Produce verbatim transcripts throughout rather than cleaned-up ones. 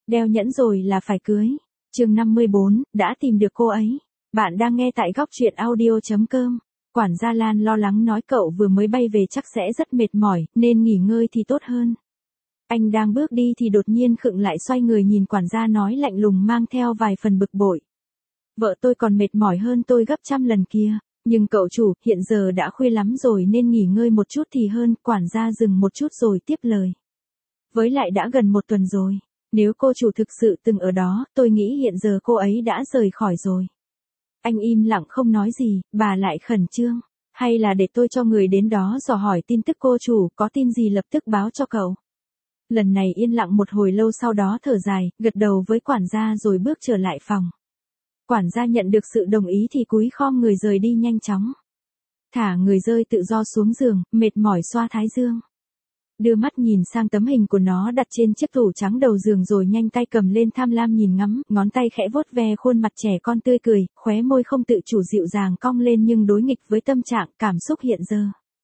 Đeo nhẫn rồi là phải cưới. Chương năm mươi bốn, đã tìm được cô ấy. Bạn đang nghe tại góc truyện audio chấm com. Quản gia Lan lo lắng nói cậu vừa mới bay về chắc sẽ rất mệt mỏi, nên nghỉ ngơi thì tốt hơn. Anh đang bước đi thì đột nhiên khựng lại, xoay người nhìn quản gia nói lạnh lùng mang theo vài phần bực bội. Vợ tôi còn mệt mỏi hơn tôi gấp trăm lần kia. Nhưng cậu chủ, hiện giờ đã khuya lắm rồi nên nghỉ ngơi một chút thì hơn. Quản gia dừng một chút rồi tiếp lời. Với lại đã gần một tuần rồi. Nếu cô chủ thực sự từng ở đó, tôi nghĩ hiện giờ cô ấy đã rời khỏi rồi. Anh im lặng không nói gì, bà lại khẩn trương. Hay là để tôi cho người đến đó dò hỏi tin tức cô chủ, có tin gì lập tức báo cho cậu. Lần này yên lặng một hồi lâu, sau đó thở dài, gật đầu với quản gia rồi bước trở lại phòng. Quản gia nhận được sự đồng ý thì cúi khom người rời đi nhanh chóng. Thả người rơi tự do xuống giường, mệt mỏi xoa thái dương. Đưa mắt nhìn sang tấm hình của nó đặt trên chiếc tủ trắng đầu giường rồi nhanh tay cầm lên tham lam nhìn ngắm, ngón tay khẽ vuốt ve khuôn mặt trẻ con tươi cười, khóe môi không tự chủ dịu dàng cong lên nhưng đối nghịch với tâm trạng, cảm xúc hiện giờ.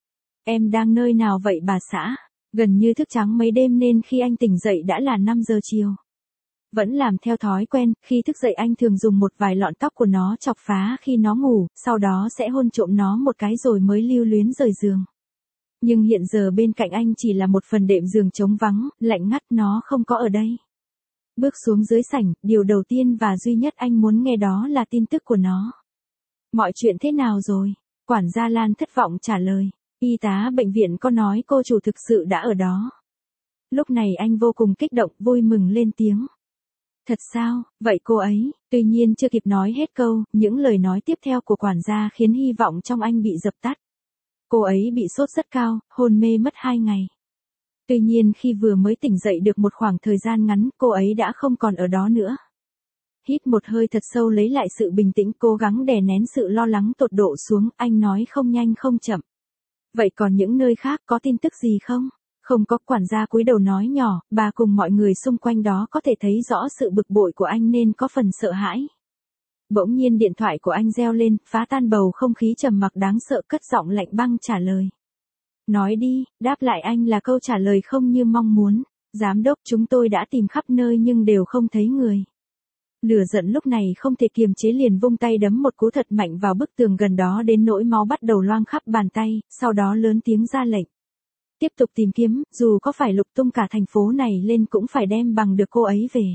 Em đang nơi nào vậy bà xã? Gần như thức trắng mấy đêm nên khi anh tỉnh dậy đã là năm giờ chiều. Vẫn làm theo thói quen, khi thức dậy anh thường dùng một vài lọn tóc của nó chọc phá khi nó ngủ, sau đó sẽ hôn trộm nó một cái rồi mới lưu luyến rời giường. Nhưng hiện giờ bên cạnh anh chỉ là một phần đệm giường trống vắng, lạnh ngắt, nó không có ở đây. Bước xuống dưới sảnh, điều đầu tiên và duy nhất anh muốn nghe đó là tin tức của nó. Mọi chuyện thế nào rồi? Quản gia Lan thất vọng trả lời. Y tá bệnh viện có nói cô chủ thực sự đã ở đó. Lúc này anh vô cùng kích động, vui mừng lên tiếng. Thật sao, vậy cô ấy, tuy nhiên chưa kịp nói hết câu, những lời nói tiếp theo của quản gia khiến hy vọng trong anh bị dập tắt. Cô ấy bị sốt rất cao, hôn mê mất hai ngày. Tuy nhiên khi vừa mới tỉnh dậy được một khoảng thời gian ngắn, cô ấy đã không còn ở đó nữa. Hít một hơi thật sâu lấy lại sự bình tĩnh, cố gắng đè nén sự lo lắng tột độ xuống, anh nói không nhanh không chậm. Vậy còn những nơi khác có tin tức gì không? Không có. Quản gia cúi đầu nói nhỏ, bà cùng mọi người xung quanh đó có thể thấy rõ sự bực bội của anh nên có phần sợ hãi. Bỗng nhiên điện thoại của anh reo lên, phá tan bầu không khí trầm mặc đáng sợ, cất giọng lạnh băng trả lời. Nói đi, đáp lại anh là câu trả lời không như mong muốn. Giám đốc, chúng tôi đã tìm khắp nơi nhưng đều không thấy người. Lửa giận lúc này không thể kiềm chế, liền vung tay đấm một cú thật mạnh vào bức tường gần đó đến nỗi máu bắt đầu loang khắp bàn tay, sau đó lớn tiếng ra lệnh. Tiếp tục tìm kiếm, dù có phải lục tung cả thành phố này lên cũng phải đem bằng được cô ấy về.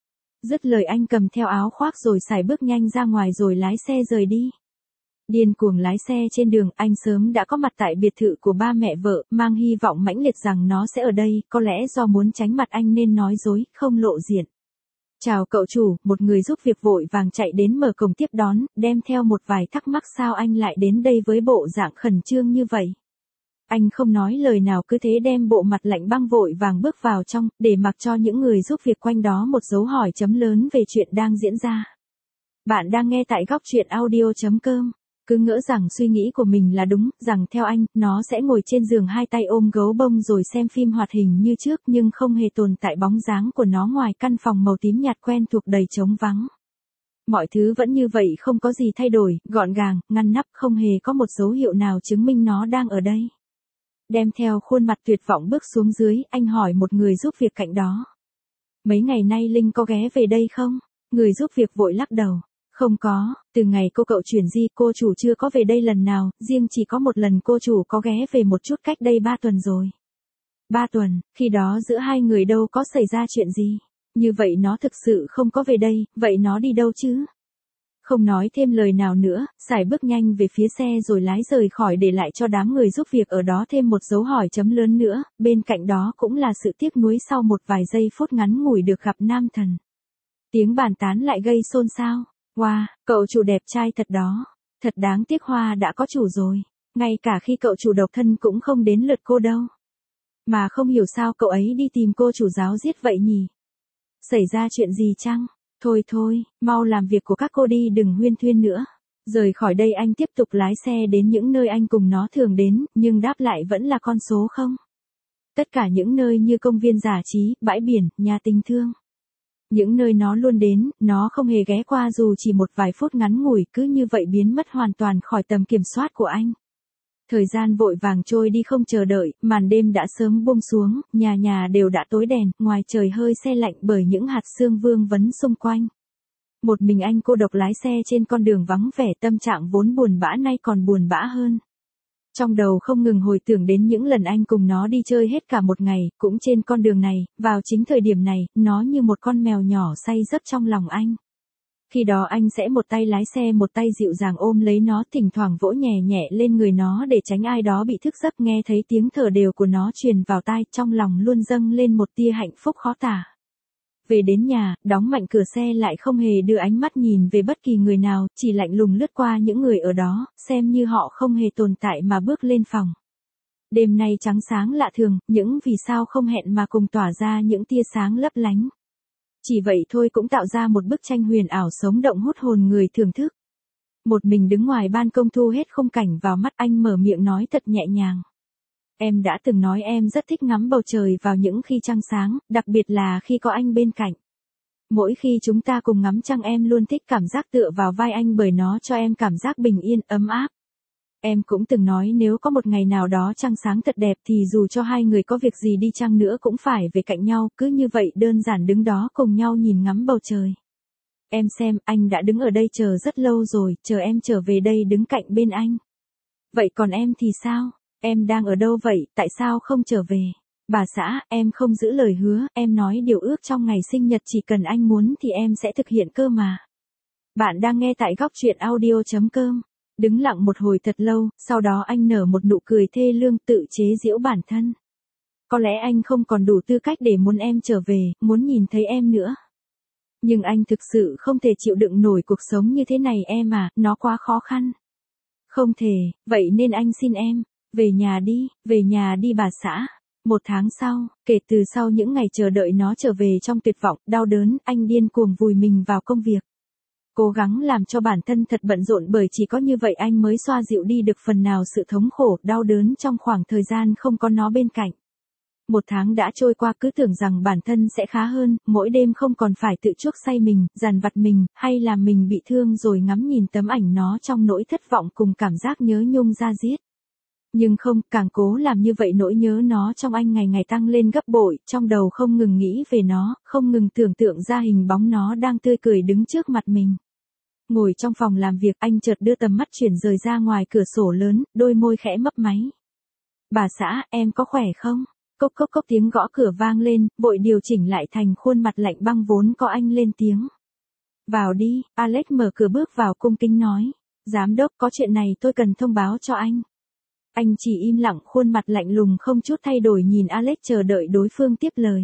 Dứt lời anh cầm theo áo khoác rồi sải bước nhanh ra ngoài rồi lái xe rời đi. Điên cuồng lái xe trên đường, anh sớm đã có mặt tại biệt thự của ba mẹ vợ, mang hy vọng mãnh liệt rằng nó sẽ ở đây, có lẽ do muốn tránh mặt anh nên nói dối, không lộ diện. Chào cậu chủ, một người giúp việc vội vàng chạy đến mở cổng tiếp đón, đem theo một vài thắc mắc sao anh lại đến đây với bộ dạng khẩn trương như vậy. Anh không nói lời nào cứ thế đem bộ mặt lạnh băng vội vàng bước vào trong, để mặc cho những người giúp việc quanh đó một dấu hỏi chấm lớn về chuyện đang diễn ra. Bạn đang nghe tại góc truyện audio chấm com. Cứ ngỡ rằng suy nghĩ của mình là đúng, rằng theo anh, nó sẽ ngồi trên giường hai tay ôm gấu bông rồi xem phim hoạt hình như trước, nhưng không hề tồn tại bóng dáng của nó ngoài căn phòng màu tím nhạt quen thuộc đầy trống vắng. Mọi thứ vẫn như vậy, không có gì thay đổi, gọn gàng, ngăn nắp, không hề có một dấu hiệu nào chứng minh nó đang ở đây. Đem theo khuôn mặt tuyệt vọng bước xuống dưới, anh hỏi một người giúp việc cạnh đó. Mấy ngày nay Linh có ghé về đây không? Người giúp việc vội lắc đầu. Không có, từ ngày cô cậu chuyển di cô chủ chưa có về đây lần nào, riêng chỉ có một lần cô chủ có ghé về một chút cách đây ba tuần rồi. Ba tuần, khi đó giữa hai người đâu có xảy ra chuyện gì. Như vậy nó thực sự không có về đây, vậy nó đi đâu chứ? Không nói thêm lời nào nữa, sải bước nhanh về phía xe rồi lái rời khỏi, để lại cho đám người giúp việc ở đó thêm một dấu hỏi chấm lớn nữa, bên cạnh đó cũng là sự tiếc nuối sau một vài giây phút ngắn ngủi được gặp nam thần. Tiếng bàn tán lại gây xôn xao. Wow, cậu chủ đẹp trai thật đó. Thật đáng tiếc Hoa đã có chủ rồi. Ngay cả khi cậu chủ độc thân cũng không đến lượt cô đâu. Mà không hiểu sao cậu ấy đi tìm cô chủ giáo giết vậy nhỉ? Xảy ra chuyện gì chăng? Thôi thôi, mau làm việc của các cô đi, đừng huyên thuyên nữa. Rời khỏi đây anh tiếp tục lái xe đến những nơi anh cùng nó thường đến, nhưng đáp lại vẫn là con số không. Tất cả những nơi như công viên giải trí, bãi biển, nhà tình thương. Những nơi nó luôn đến, nó không hề ghé qua dù chỉ một vài phút ngắn ngủi, cứ như vậy biến mất hoàn toàn khỏi tầm kiểm soát của anh. Thời gian vội vàng trôi đi không chờ đợi, màn đêm đã sớm buông xuống, nhà nhà đều đã tối đèn, ngoài trời hơi se lạnh bởi những hạt sương vương vấn xung quanh. Một mình anh cô độc lái xe trên con đường vắng vẻ, tâm trạng vốn buồn bã nay còn buồn bã hơn. Trong đầu không ngừng hồi tưởng đến những lần anh cùng nó đi chơi hết cả một ngày, cũng trên con đường này, vào chính thời điểm này, nó như một con mèo nhỏ say giấc trong lòng anh. Khi đó anh sẽ một tay lái xe một tay dịu dàng ôm lấy nó, thỉnh thoảng vỗ nhẹ nhẹ lên người nó để tránh ai đó bị thức giấc, nghe thấy tiếng thở đều của nó truyền vào tai, trong lòng luôn dâng lên một tia hạnh phúc khó tả. Về đến nhà, đóng mạnh cửa xe lại không hề đưa ánh mắt nhìn về bất kỳ người nào, chỉ lạnh lùng lướt qua những người ở đó, xem như họ không hề tồn tại mà bước lên phòng. Đêm nay trắng sáng lạ thường, những vì sao không hẹn mà cùng tỏa ra những tia sáng lấp lánh. Chỉ vậy thôi cũng tạo ra một bức tranh huyền ảo sống động hút hồn người thưởng thức. Một mình đứng ngoài ban công thu hết khung cảnh vào mắt, anh mở miệng nói thật nhẹ nhàng. Em đã từng nói em rất thích ngắm bầu trời vào những khi trăng sáng, đặc biệt là khi có anh bên cạnh. Mỗi khi chúng ta cùng ngắm trăng em luôn thích cảm giác tựa vào vai anh bởi nó cho em cảm giác bình yên, ấm áp. Em cũng từng nói nếu có một ngày nào đó trăng sáng thật đẹp thì dù cho hai người có việc gì đi chăng nữa cũng phải về cạnh nhau, cứ như vậy đơn giản đứng đó cùng nhau nhìn ngắm bầu trời. Em xem, anh đã đứng ở đây chờ rất lâu rồi, chờ em trở về đây đứng cạnh bên anh. Vậy còn em thì sao? Em đang ở đâu vậy, tại sao không trở về? Bà xã, em không giữ lời hứa, em nói điều ước trong ngày sinh nhật chỉ cần anh muốn thì em sẽ thực hiện cơ mà. Bạn đang nghe tại góc truyện audio chấm com. Đứng lặng một hồi thật lâu, sau đó anh nở một nụ cười thê lương, tự chế giễu bản thân. Có lẽ anh không còn đủ tư cách để muốn em trở về, muốn nhìn thấy em nữa. Nhưng anh thực sự không thể chịu đựng nổi cuộc sống như thế này em à, nó quá khó khăn. Không thể, vậy nên anh xin em, về nhà đi, về nhà đi bà xã. Một tháng sau, kể từ sau những ngày chờ đợi nó trở về trong tuyệt vọng, đau đớn, anh điên cuồng vùi mình vào công việc. Cố gắng làm cho bản thân thật bận rộn bởi chỉ có như vậy anh mới xoa dịu đi được phần nào sự thống khổ, đau đớn trong khoảng thời gian không có nó bên cạnh. Một tháng đã trôi qua, cứ tưởng rằng bản thân sẽ khá hơn, mỗi đêm không còn phải tự chuốc say mình, dằn vặt mình, hay làm mình bị thương rồi ngắm nhìn tấm ảnh nó trong nỗi thất vọng cùng cảm giác nhớ nhung da diết. Nhưng không, càng cố làm như vậy nỗi nhớ nó trong anh ngày ngày tăng lên gấp bội, trong đầu không ngừng nghĩ về nó, không ngừng tưởng tượng ra hình bóng nó đang tươi cười đứng trước mặt mình. Ngồi trong phòng làm việc, anh chợt đưa tầm mắt chuyển rời ra ngoài cửa sổ lớn, đôi môi khẽ mấp máy. Bà xã, em có khỏe không? Cốc cốc cốc tiếng gõ cửa vang lên, vội điều chỉnh lại thành khuôn mặt lạnh băng vốn có anh lên tiếng. Vào đi, Alex mở cửa bước vào cung kính nói. Giám đốc, có chuyện này tôi cần thông báo cho anh. Anh chỉ im lặng, khuôn mặt lạnh lùng không chút thay đổi nhìn Alex chờ đợi đối phương tiếp lời.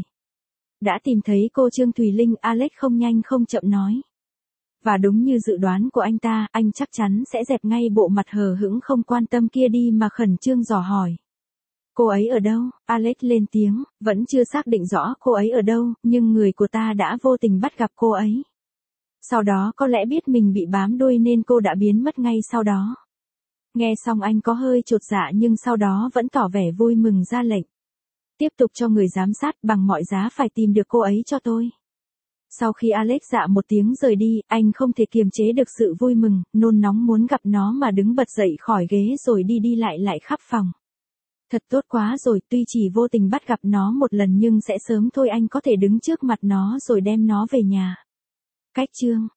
Đã tìm thấy cô Trương Thùy Linh, Alex không nhanh không chậm nói. Và đúng như dự đoán của anh ta, anh chắc chắn sẽ dẹp ngay bộ mặt hờ hững không quan tâm kia đi mà khẩn trương dò hỏi. Cô ấy ở đâu? Alex lên tiếng, vẫn chưa xác định rõ cô ấy ở đâu, nhưng người của ta đã vô tình bắt gặp cô ấy. Sau đó có lẽ biết mình bị bám đuôi nên cô đã biến mất ngay sau đó. Nghe xong anh có hơi chột dạ nhưng sau đó vẫn tỏ vẻ vui mừng ra lệnh. Tiếp tục cho người giám sát, bằng mọi giá phải tìm được cô ấy cho tôi. Sau khi Alex dạ một tiếng rời đi, anh không thể kiềm chế được sự vui mừng, nôn nóng muốn gặp nó mà đứng bật dậy khỏi ghế rồi đi đi lại lại khắp phòng. Thật tốt quá rồi, tuy chỉ vô tình bắt gặp nó một lần nhưng sẽ sớm thôi anh có thể đứng trước mặt nó rồi đem nó về nhà. Cách chương